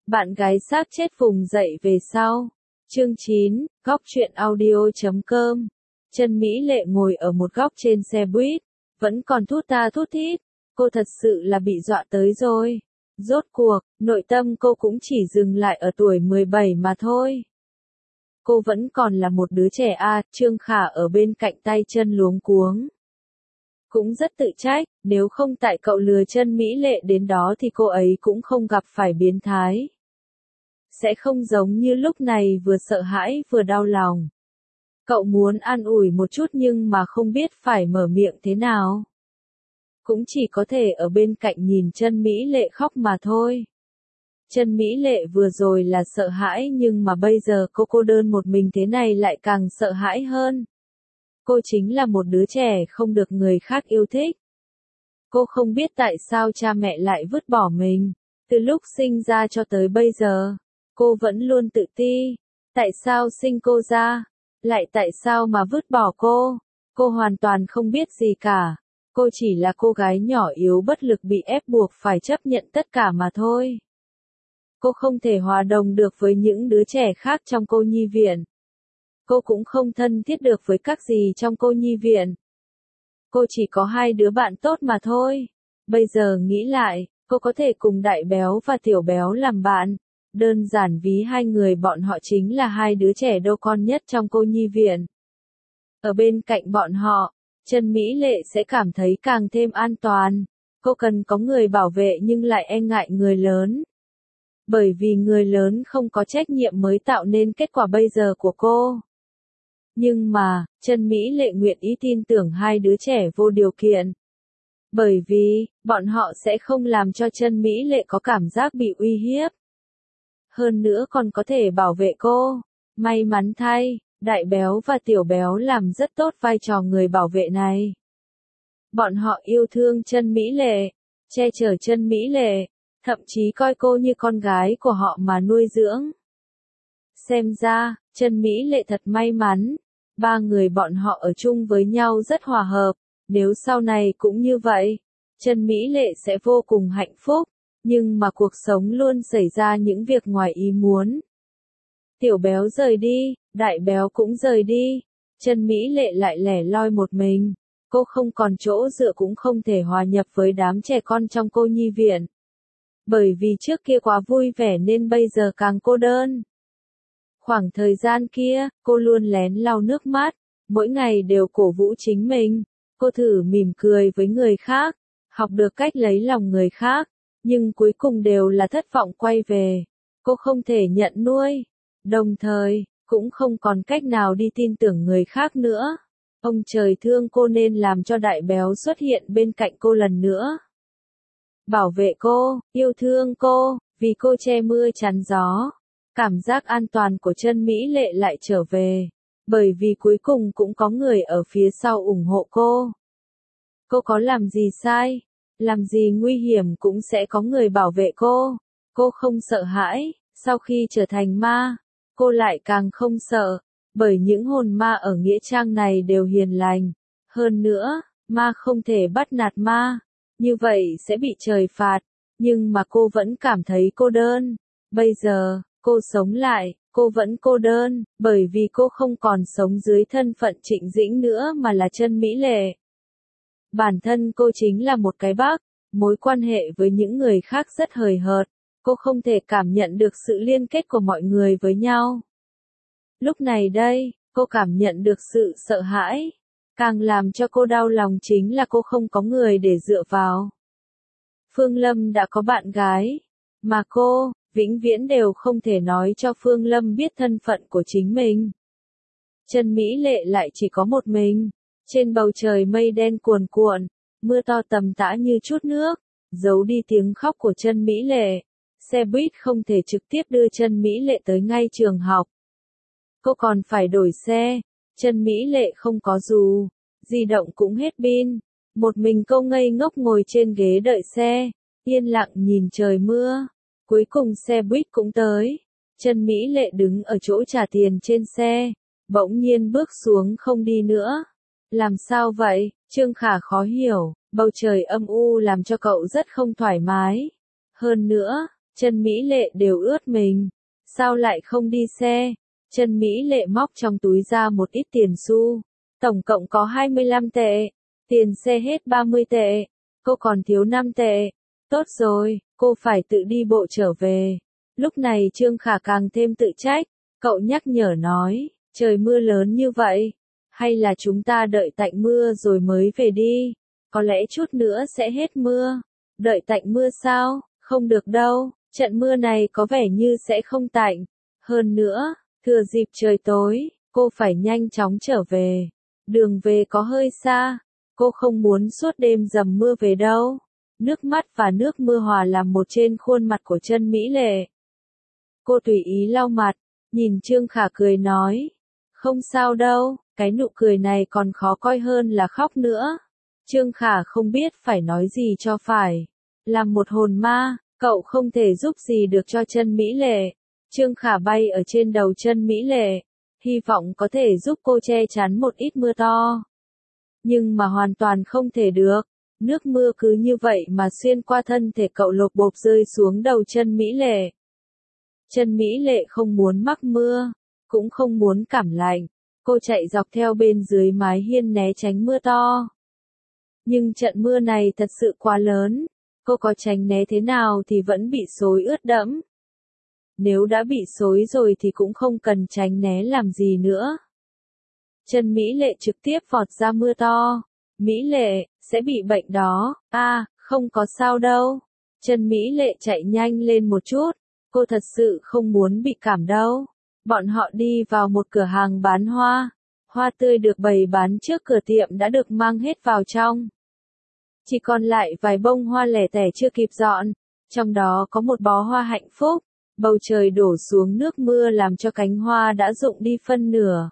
Bạn gái xác chết vùng dậy về sau. Chương 9, góc truyện audio.com. Chân Mỹ Lệ ngồi ở một góc trên xe buýt, vẫn còn thút tha thút thít. Cô thật sự là bị dọa tới rồi. Rốt cuộc, nội tâm cô cũng chỉ dừng lại ở tuổi 17 mà thôi. Cô vẫn còn là một đứa trẻ a. Trương Khả ở bên cạnh tay chân luống cuống. Cũng rất tự trách, nếu không tại cậu lừa Chân Mỹ Lệ đến đó thì cô ấy cũng không gặp phải biến thái. Sẽ không giống như lúc này vừa sợ hãi vừa đau lòng. Cậu muốn an ủi một chút nhưng mà không biết phải mở miệng thế nào. Cũng chỉ có thể ở bên cạnh nhìn Chân Mỹ Lệ khóc mà thôi. Chân Mỹ Lệ vừa rồi là sợ hãi nhưng mà bây giờ cô đơn một mình thế này lại càng sợ hãi hơn. Cô chính là một đứa trẻ không được người khác yêu thích. Cô không biết tại sao cha mẹ lại vứt bỏ mình. Từ lúc sinh ra cho tới bây giờ, cô vẫn luôn tự ti. Tại sao sinh cô ra? Lại tại sao mà vứt bỏ cô? Cô hoàn toàn không biết gì cả. Cô chỉ là cô gái nhỏ yếu bất lực bị ép buộc phải chấp nhận tất cả mà thôi. Cô không thể hòa đồng được với những đứa trẻ khác trong cô nhi viện. Cô cũng không thân thiết được với các gì trong cô nhi viện. Cô chỉ có hai đứa bạn tốt mà thôi. Bây giờ nghĩ lại, cô có thể cùng Đại Béo và Tiểu Béo làm bạn. Đơn giản ví hai người bọn họ chính là hai đứa trẻ đô con nhất trong cô nhi viện. Ở bên cạnh bọn họ, Chân Mỹ Lệ sẽ cảm thấy càng thêm an toàn. Cô cần có người bảo vệ nhưng lại e ngại người lớn. Bởi vì người lớn không có trách nhiệm mới tạo nên kết quả bây giờ của cô. Nhưng mà, Chân Mỹ Lệ nguyện ý tin tưởng hai đứa trẻ vô điều kiện. Bởi vì, bọn họ sẽ không làm cho Chân Mỹ Lệ có cảm giác bị uy hiếp. Hơn nữa còn có thể bảo vệ cô. May mắn thay, Đại Béo và Tiểu Béo làm rất tốt vai trò người bảo vệ này. Bọn họ yêu thương Chân Mỹ Lệ, che chở Chân Mỹ Lệ, thậm chí coi cô như con gái của họ mà nuôi dưỡng. Xem ra, Chân Mỹ Lệ thật may mắn. Ba người bọn họ ở chung với nhau rất hòa hợp. Nếu sau này cũng như vậy, Chân Mỹ Lệ sẽ vô cùng hạnh phúc. Nhưng mà cuộc sống luôn xảy ra những việc ngoài ý muốn. Tiểu Béo rời đi, Đại Béo cũng rời đi. Chân Mỹ Lệ lại lẻ loi một mình. Cô không còn chỗ dựa cũng không thể hòa nhập với đám trẻ con trong cô nhi viện. Bởi vì trước kia quá vui vẻ nên bây giờ càng cô đơn. Khoảng thời gian kia, cô luôn lén lau nước mắt, mỗi ngày đều cổ vũ chính mình. Cô thử mỉm cười với người khác, học được cách lấy lòng người khác, nhưng cuối cùng đều là thất vọng quay về. Cô không thể nhận nuôi, đồng thời, cũng không còn cách nào đi tin tưởng người khác nữa. Ông trời thương cô nên làm cho Đại Béo xuất hiện bên cạnh cô lần nữa. Bảo vệ cô, yêu thương cô, vì cô che mưa chắn gió. Cảm giác an toàn của Chân Mỹ Lệ lại trở về, bởi vì cuối cùng cũng có người ở phía sau ủng hộ cô. Cô có làm gì sai, làm gì nguy hiểm cũng sẽ có người bảo vệ cô. Cô không sợ hãi, sau khi trở thành ma, cô lại càng không sợ, bởi những hồn ma ở nghĩa trang này đều hiền lành. Hơn nữa, ma không thể bắt nạt ma, như vậy sẽ bị trời phạt, nhưng mà cô vẫn cảm thấy cô đơn. Bây giờ, cô sống lại, cô vẫn cô đơn, bởi vì cô không còn sống dưới thân phận Trịnh Dĩnh nữa mà là Chân Mỹ Lệ. Bản thân cô chính là một cái bác, mối quan hệ với những người khác rất hời hợt, cô không thể cảm nhận được sự liên kết của mọi người với nhau. Lúc này đây, cô cảm nhận được sự sợ hãi. Càng làm cho cô đau lòng chính là cô không có người để dựa vào. Phương Lâm đã có bạn gái, mà cô vĩnh viễn đều không thể nói cho Phương Lâm biết thân phận của chính mình. Chân Mỹ Lệ lại chỉ có một mình. Trên bầu trời mây đen cuồn cuộn, mưa to tầm tã như chút nước, giấu đi tiếng khóc của Chân Mỹ Lệ. Xe buýt không thể trực tiếp đưa Chân Mỹ Lệ tới ngay trường học. Cô còn phải đổi xe. Chân Mỹ Lệ không có dù, di động cũng hết pin. Một mình cô ngây ngốc ngồi trên ghế đợi xe, yên lặng nhìn trời mưa. Cuối cùng xe buýt cũng tới. Chân Mỹ Lệ đứng ở chỗ trả tiền trên xe, bỗng nhiên bước xuống không đi nữa. Làm sao vậy? Trương Khả khó hiểu, bầu trời âm u làm cho cậu rất không thoải mái. Hơn nữa, Chân Mỹ Lệ đều ướt mình. Sao lại không đi xe? Chân Mỹ Lệ móc trong túi ra một ít tiền xu. Tổng cộng có 25 tệ. Tiền xe hết 30 tệ. Cô còn thiếu 5 tệ. Tốt rồi, cô phải tự đi bộ trở về. Lúc này Trương Khả càng thêm tự trách. Cậu nhắc nhở nói, trời mưa lớn như vậy. Hay là chúng ta đợi tạnh mưa rồi mới về đi. Có lẽ chút nữa sẽ hết mưa. Đợi tạnh mưa sao? Không được đâu. Trận mưa này có vẻ như sẽ không tạnh. Hơn nữa, thừa dịp trời tối, cô phải nhanh chóng trở về. Đường về có hơi xa. Cô không muốn suốt đêm dầm mưa về đâu. Nước mắt và nước mưa hòa làm một trên khuôn mặt của Chân Mỹ Lệ. Cô tùy ý lau mặt, nhìn Trương Khả cười nói. Không sao đâu, cái nụ cười này còn khó coi hơn là khóc nữa. Trương Khả không biết phải nói gì cho phải. Làm một hồn ma, cậu không thể giúp gì được cho Chân Mỹ Lệ. Trương Khả bay ở trên đầu Chân Mỹ Lệ, hy vọng có thể giúp cô che chắn một ít mưa to. Nhưng mà hoàn toàn không thể được. Nước mưa cứ như vậy mà xuyên qua thân thể cậu lộp bộp rơi xuống đầu Chân Mỹ Lệ. Chân Mỹ Lệ không muốn mắc mưa, cũng không muốn cảm lạnh. Cô chạy dọc theo bên dưới mái hiên né tránh mưa to. Nhưng trận mưa này thật sự quá lớn. Cô có tránh né thế nào thì vẫn bị xối ướt đẫm. Nếu đã bị xối rồi thì cũng không cần tránh né làm gì nữa. Chân Mỹ Lệ trực tiếp vọt ra mưa to. Mỹ Lệ, sẽ bị bệnh đó. Không có sao đâu. Chân Mỹ Lệ chạy nhanh lên một chút. Cô thật sự không muốn bị cảm đâu. Bọn họ đi vào một cửa hàng bán hoa. Hoa tươi được bày bán trước cửa tiệm đã được mang hết vào trong. Chỉ còn lại vài bông hoa lẻ tẻ chưa kịp dọn. Trong đó có một bó hoa hạnh phúc. Bầu trời đổ xuống nước mưa làm cho cánh hoa đã rụng đi phân nửa.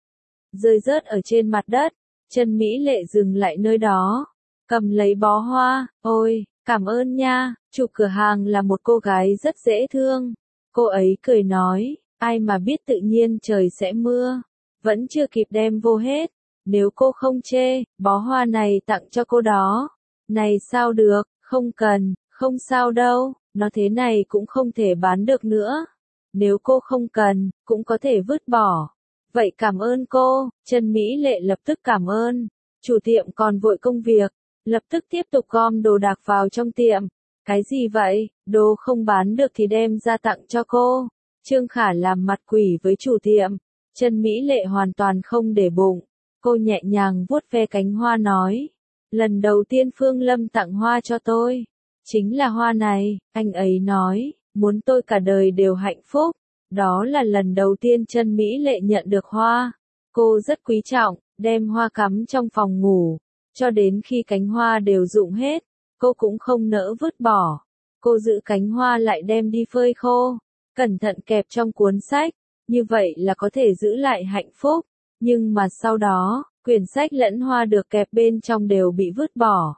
Rơi rớt ở trên mặt đất. Chân Mỹ Lệ dừng lại nơi đó. Cầm lấy bó hoa. Ôi, cảm ơn nha. Chủ cửa hàng là một cô gái rất dễ thương. Cô ấy cười nói, ai mà biết tự nhiên trời sẽ mưa. Vẫn chưa kịp đem vô hết. Nếu cô không chê, bó hoa này tặng cho cô đó. Này sao được, không cần, không sao đâu, nó thế này cũng không thể bán được nữa. Nếu cô không cần, cũng có thể vứt bỏ. Vậy cảm ơn cô. Chân Mỹ Lệ lập tức cảm ơn. Chủ tiệm còn vội công việc, lập tức tiếp tục gom đồ đạc vào trong tiệm. Cái gì vậy, đồ không bán được thì đem ra tặng cho cô. Trương Khả làm mặt quỷ với chủ tiệm. Chân Mỹ Lệ hoàn toàn không để bụng. Cô nhẹ nhàng vuốt ve cánh hoa nói. Lần đầu tiên Phương Lâm tặng hoa cho tôi. Chính là hoa này, anh ấy nói, muốn tôi cả đời đều hạnh phúc. Đó là lần đầu tiên Chân Mỹ Lệ nhận được hoa. Cô rất quý trọng, đem hoa cắm trong phòng ngủ. Cho đến khi cánh hoa đều rụng hết, cô cũng không nỡ vứt bỏ. Cô giữ cánh hoa lại đem đi phơi khô. Cẩn thận kẹp trong cuốn sách. Như vậy là có thể giữ lại hạnh phúc. Nhưng mà sau đó, quyển sách lẫn hoa được kẹp bên trong đều bị vứt bỏ.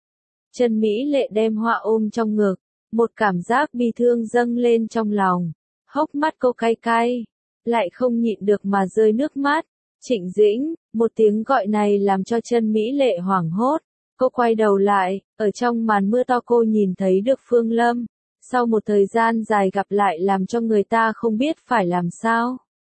Chân Mỹ Lệ đem hoa ôm trong ngực. Một cảm giác bi thương dâng lên trong lòng. Hốc mắt cô cay cay. Lại không nhịn được mà rơi nước mắt. Trịnh Dĩnh, một tiếng gọi này làm cho Chân Mỹ Lệ hoảng hốt. Cô quay đầu lại, ở trong màn mưa to cô nhìn thấy được Phương Lâm. Sau một thời gian dài gặp lại làm cho người ta không biết phải làm sao.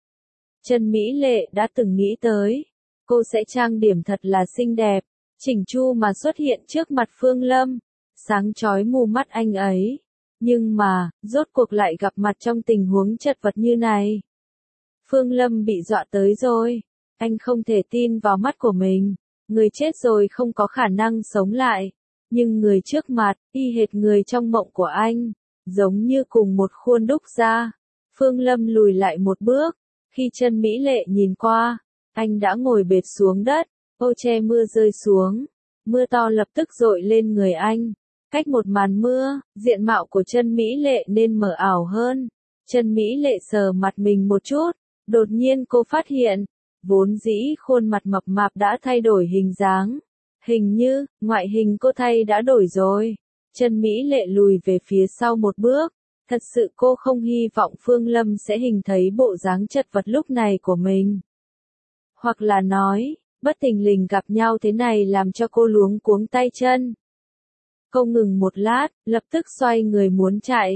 Chân Mỹ Lệ đã từng nghĩ tới. Cô sẽ trang điểm thật là xinh đẹp, chỉnh chu mà xuất hiện trước mặt Phương Lâm. Sáng chói mù mắt anh ấy. Nhưng mà, rốt cuộc lại gặp mặt trong tình huống chật vật như này. Phương Lâm bị dọa tới rồi. Anh không thể tin vào mắt của mình. Người chết rồi không có khả năng sống lại. Nhưng người trước mặt, y hệt người trong mộng của anh. Giống như cùng một khuôn đúc ra. Phương Lâm lùi lại một bước. Khi Chân Mỹ Lệ nhìn qua, anh đã ngồi bệt xuống đất. Ô che mưa rơi xuống. Mưa to lập tức dội lên người anh. Cách một màn mưa, diện mạo của Chân Mỹ Lệ nên mờ ảo hơn. Chân Mỹ Lệ sờ mặt mình một chút. Đột nhiên cô phát hiện, vốn dĩ khuôn mặt mập mạp đã thay đổi hình dáng. Hình như, ngoại hình cô thay đã đổi rồi. Chân Mỹ Lệ lùi về phía sau một bước. Thật sự cô không hy vọng Phương Lâm sẽ hình thấy bộ dáng chật vật lúc này của mình. Hoặc là nói, bất thình lình gặp nhau thế này làm cho cô luống cuống tay chân. Cô ngừng một lát, lập tức xoay người muốn chạy.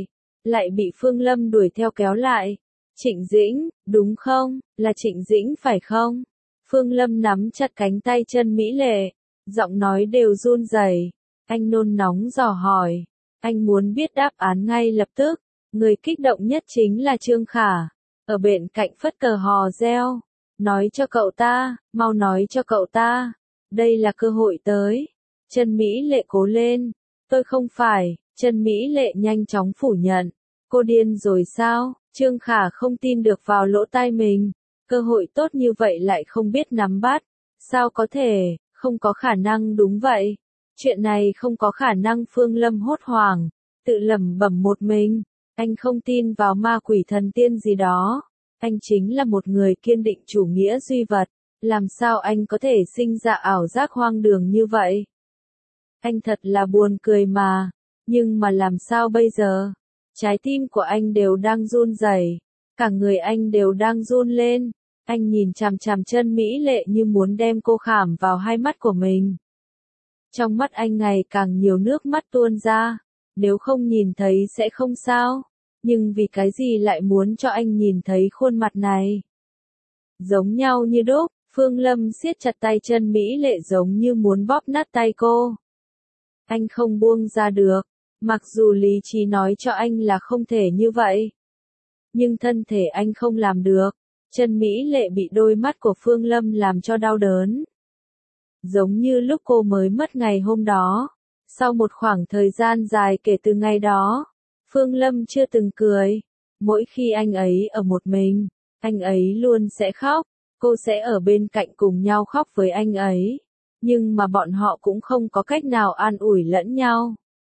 lại bị Phương Lâm đuổi theo kéo lại. Trịnh Dĩnh, đúng không, là Trịnh Dĩnh phải không? Phương Lâm nắm chặt cánh tay chân Mỹ Lệ, giọng nói đều run rẩy. Anh nôn nóng dò hỏi, anh muốn biết đáp án ngay lập tức. Người kích động nhất chính là Trương Khả, ở bên cạnh phất cờ hò reo. Nói cho cậu ta, mau nói cho cậu ta, đây là cơ hội tới. Chân Mỹ Lệ cố lên, tôi không phải. Chân Mỹ Lệ nhanh chóng phủ nhận, cô điên rồi sao? Trương Khả không tin được vào lỗ tai mình, cơ hội tốt như vậy lại không biết nắm bắt, sao có thể, không có khả năng. Đúng vậy, chuyện này không có khả năng. Phương Lâm hốt hoảng, tự lẩm bẩm một mình, anh không tin vào ma quỷ thần tiên gì đó, anh chính là một người kiên định chủ nghĩa duy vật, làm sao anh có thể sinh ra ảo giác hoang đường như vậy? Anh thật là buồn cười mà, nhưng mà làm sao bây giờ? Trái tim của anh đều đang run rẩy, cả người anh đều đang run lên. Anh nhìn chằm chằm chân Mỹ Lệ như muốn đem cô khảm vào hai mắt của mình. Trong mắt anh ngày càng nhiều nước mắt tuôn ra, nếu không nhìn thấy sẽ không sao, nhưng vì cái gì lại muốn cho anh nhìn thấy khuôn mặt này? Giống nhau như đúc, Phương Lâm siết chặt tay chân Mỹ Lệ giống như muốn bóp nát tay cô. Anh không buông ra được, mặc dù lý trí nói cho anh là không thể như vậy. Nhưng thân thể anh không làm được. Chân Mỹ Lệ bị đôi mắt của Phương Lâm làm cho đau đớn. Giống như lúc cô mới mất ngày hôm đó. Sau một khoảng thời gian dài kể từ ngày đó, Phương Lâm chưa từng cười. Mỗi khi anh ấy ở một mình, anh ấy luôn sẽ khóc. Cô sẽ ở bên cạnh cùng nhau khóc với anh ấy. Nhưng mà bọn họ cũng không có cách nào an ủi lẫn nhau.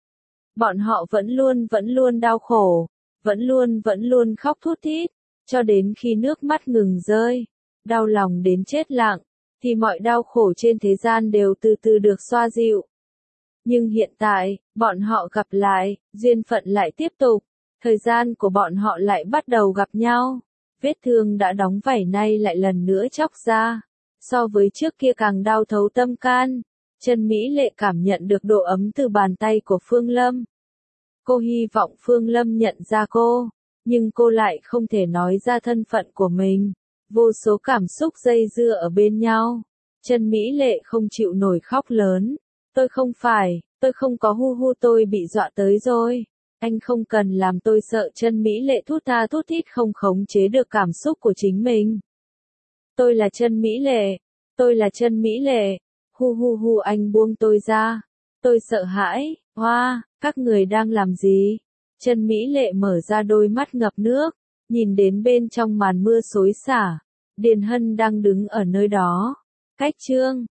Bọn họ vẫn luôn đau khổ, vẫn luôn khóc thút thít, cho đến khi nước mắt ngừng rơi, đau lòng đến chết lặng, thì mọi đau khổ trên thế gian đều từ từ được xoa dịu. Nhưng hiện tại, bọn họ gặp lại, duyên phận lại tiếp tục, thời gian của bọn họ lại bắt đầu gặp nhau, vết thương đã đóng vảy nay lại lần nữa chóc ra, so với trước kia càng đau thấu tâm can. Chân Mỹ Lệ cảm nhận được độ ấm từ bàn tay của Phương Lâm. Cô hy vọng Phương Lâm nhận ra cô, nhưng cô lại không thể nói ra thân phận của mình. Vô số cảm xúc dây dưa ở bên nhau. Chân Mỹ Lệ không chịu nổi khóc lớn. Tôi không có hu, tôi bị dọa tới rồi. Anh không cần làm tôi sợ. Chân Mỹ Lệ thút tha thút thít không khống chế được cảm xúc của chính mình. Tôi là Chân Mỹ Lệ. Tôi là Chân Mỹ Lệ. Hu, anh buông tôi ra. Tôi sợ hãi. Hoa, các người đang làm gì? Chân Mỹ Lệ mở ra đôi mắt ngập nước, nhìn đến bên trong màn mưa xối xả. Điền Hân đang đứng ở nơi đó. Cách Trương